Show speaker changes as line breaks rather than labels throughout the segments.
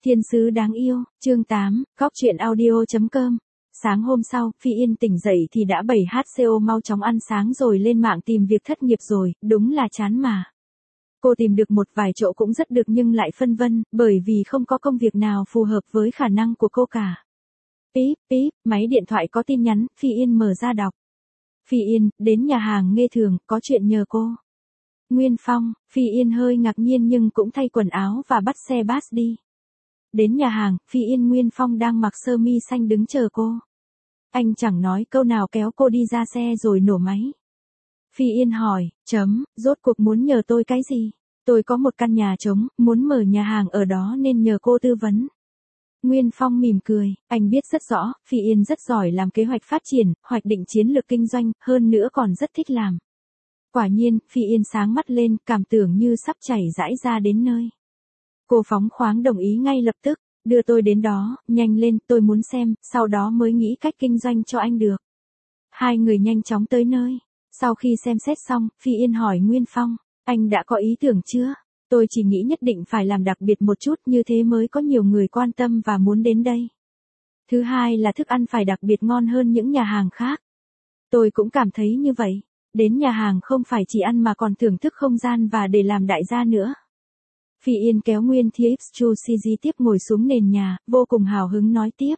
Thiên sứ đáng yêu, chương 8, góc truyện audio.com. Sáng hôm sau, Phi Yên tỉnh dậy thì đã 7h, mau chóng ăn sáng rồi lên mạng tìm việc thất nghiệp rồi, đúng là chán mà. Cô tìm được một vài chỗ cũng rất được nhưng lại phân vân, bởi vì không có công việc nào phù hợp với khả năng của cô cả. Píp, píp, máy điện thoại có tin nhắn, Phi Yên mở ra đọc. Phi Yên, đến nhà hàng Nghê Thường, có chuyện nhờ cô. Nguyên Phong, Phi Yên hơi ngạc nhiên nhưng cũng thay quần áo và bắt xe bus đi. Đến nhà hàng, Phi Yên Nguyên Phong đang mặc sơ mi xanh đứng chờ cô. Anh chẳng nói câu nào kéo cô đi ra xe rồi nổ máy. Phi Yên hỏi, rốt cuộc muốn nhờ tôi cái gì? Tôi có một căn nhà trống, muốn mở nhà hàng ở đó nên nhờ cô tư vấn. Nguyên Phong mỉm cười, anh biết rất rõ, Phi Yên rất giỏi làm kế hoạch phát triển, hoạch định chiến lược kinh doanh, hơn nữa còn rất thích làm. Quả nhiên, Phi Yên sáng mắt lên, cảm tưởng như sắp chảy rãi ra đến nơi. Cô phóng khoáng đồng ý ngay lập tức, đưa tôi đến đó, nhanh lên, tôi muốn xem, sau đó mới nghĩ cách kinh doanh cho anh được. Hai người nhanh chóng tới nơi. Sau khi xem xét xong, Phi Yên hỏi Nguyên Phong, anh đã có ý tưởng chưa? Tôi chỉ nghĩ nhất định phải làm đặc biệt một chút như thế mới có nhiều người quan tâm và muốn đến đây. Thứ hai là thức ăn phải đặc biệt ngon hơn những nhà hàng khác. Tôi cũng cảm thấy như vậy. Đến nhà hàng không phải chỉ ăn mà còn thưởng thức không gian và để làm đại gia nữa. Phi Yên kéo Nguyên Thiếp Chu CG tiếp ngồi xuống nền nhà, vô cùng hào hứng nói tiếp.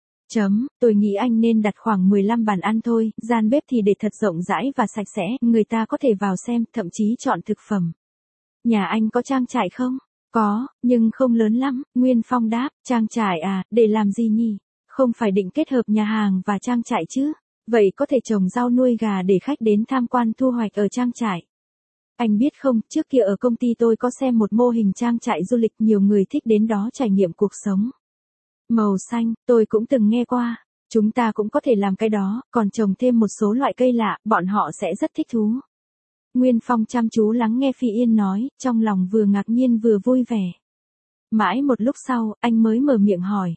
Tôi nghĩ anh nên đặt khoảng 15 bàn ăn thôi, gian bếp thì để thật rộng rãi và sạch sẽ, người ta có thể vào xem, thậm chí chọn thực phẩm. Nhà anh có trang trại không? Có, nhưng không lớn lắm, Nguyên Phong đáp, trang trại à, để làm gì nhỉ? Không phải định kết hợp nhà hàng và trang trại chứ? Vậy có thể trồng rau nuôi gà để khách đến tham quan thu hoạch ở trang trại. Anh biết không, trước kia ở công ty tôi có xem một mô hình trang trại du lịch nhiều người thích đến đó trải nghiệm cuộc sống. Màu xanh, tôi cũng từng nghe qua. Chúng ta cũng có thể làm cái đó, còn trồng thêm một số loại cây lạ, bọn họ sẽ rất thích thú. Nguyên Phong chăm chú lắng nghe Phi Yên nói, trong lòng vừa ngạc nhiên vừa vui vẻ. Mãi một lúc sau, anh mới mở miệng hỏi.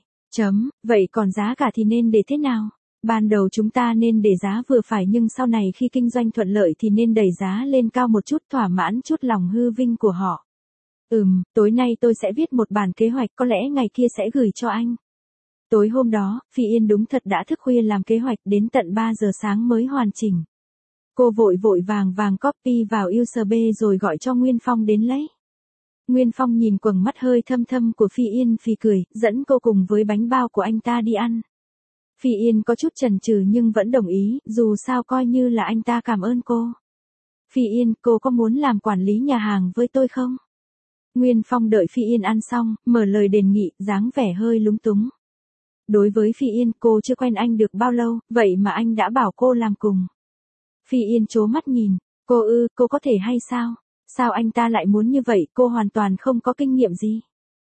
Vậy còn giá cả thì nên để thế nào? Ban đầu chúng ta nên để giá vừa phải nhưng sau này khi kinh doanh thuận lợi thì nên đẩy giá lên cao một chút thỏa mãn chút lòng hư vinh của họ. Tối nay tôi sẽ viết một bản kế hoạch có lẽ ngày kia sẽ gửi cho anh. Tối hôm đó, Phi Yên đúng thật đã thức khuya làm kế hoạch đến tận 3 giờ sáng mới hoàn chỉnh. Cô vội vàng copy vào USB rồi gọi cho Nguyên Phong đến lấy. Nguyên Phong nhìn quầng mắt hơi thâm thâm của Phi Yên phì cười, dẫn cô cùng với bánh bao của anh ta đi ăn. Phi Yên có chút chần chừ nhưng vẫn đồng ý, dù sao coi như là anh ta cảm ơn cô. Phi Yên, cô có muốn làm quản lý nhà hàng với tôi không? Nguyên Phong đợi Phi Yên ăn xong, mở lời đề nghị, dáng vẻ hơi lúng túng. Đối với Phi Yên, cô chưa quen anh được bao lâu, vậy mà anh đã bảo cô làm cùng. Phi Yên trố mắt nhìn, cô có thể hay sao? Sao anh ta lại muốn như vậy, cô hoàn toàn không có kinh nghiệm gì.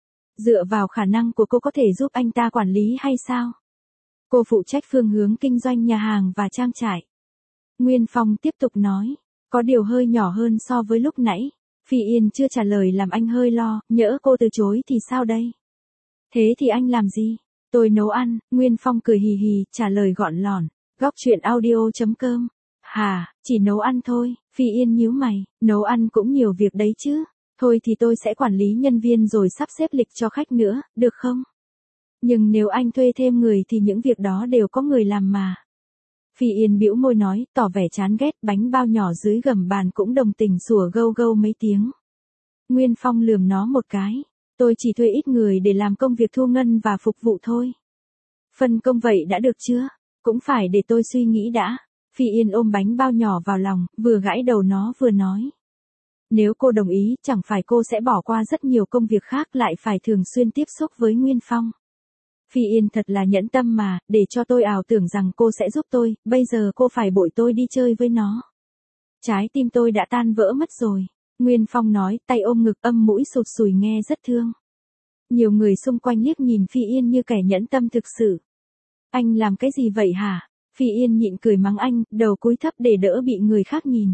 Dựa vào khả năng của cô có thể giúp anh ta quản lý hay sao? Cô phụ trách phương hướng kinh doanh nhà hàng và trang trại. Nguyên Phong tiếp tục nói, có điều hơi nhỏ hơn so với lúc nãy. Phi Yên chưa trả lời làm anh hơi lo, nhỡ cô từ chối thì sao đây? Thế thì anh làm gì? Tôi nấu ăn, Nguyên Phong cười hì hì, trả lời gọn lỏn. Góc truyện audio.com. Hà, chỉ nấu ăn thôi, Phi Yên nhíu mày, nấu ăn cũng nhiều việc đấy chứ. Thôi thì tôi sẽ quản lý nhân viên rồi sắp xếp lịch cho khách nữa, được không? Nhưng nếu anh thuê thêm người thì những việc đó đều có người làm mà. Phi Yên bĩu môi nói, tỏ vẻ chán ghét, bánh bao nhỏ dưới gầm bàn cũng đồng tình sủa gâu gâu mấy tiếng. Nguyên Phong lườm nó một cái, tôi chỉ thuê ít người để làm công việc thu ngân và phục vụ thôi. Phân công vậy đã được chưa? Cũng phải để tôi suy nghĩ đã. Phi Yên ôm bánh bao nhỏ vào lòng, vừa gãi đầu nó vừa nói. Nếu cô đồng ý, chẳng phải cô sẽ bỏ qua rất nhiều công việc khác lại phải thường xuyên tiếp xúc với Nguyên Phong. Phi Yên thật là nhẫn tâm mà, để cho tôi ảo tưởng rằng cô sẽ giúp tôi, bây giờ cô phải bội tôi đi chơi với nó. Trái tim tôi đã tan vỡ mất rồi. Nguyên Phong nói, tay ôm ngực âm mũi sụt sùi nghe rất thương. Nhiều người xung quanh liếc nhìn Phi Yên như kẻ nhẫn tâm thực sự. Anh làm cái gì vậy hả? Phi Yên nhịn cười mắng anh, đầu cúi thấp để đỡ bị người khác nhìn.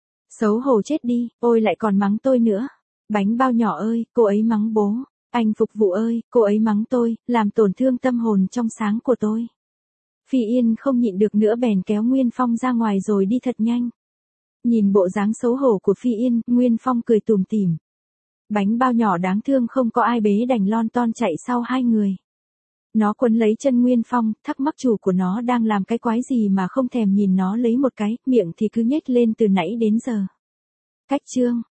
Xấu hổ chết đi, ôi lại còn mắng tôi nữa. Bánh bao nhỏ ơi, cô ấy mắng bố. Anh phục vụ ơi, cô ấy mắng tôi, làm tổn thương tâm hồn trong sáng của tôi. Phi Yên không nhịn được nữa bèn kéo Nguyên Phong ra ngoài rồi đi thật nhanh. Nhìn bộ dáng xấu hổ của Phi Yên, Nguyên Phong cười tủm tỉm. Bánh bao nhỏ đáng thương không có ai bế đành lon ton chạy sau hai người. Nó quấn lấy chân Nguyên Phong, thắc mắc chủ của nó đang làm cái quái gì mà không thèm nhìn nó lấy một cái, miệng thì cứ nhếch lên từ nãy đến giờ. Cách chương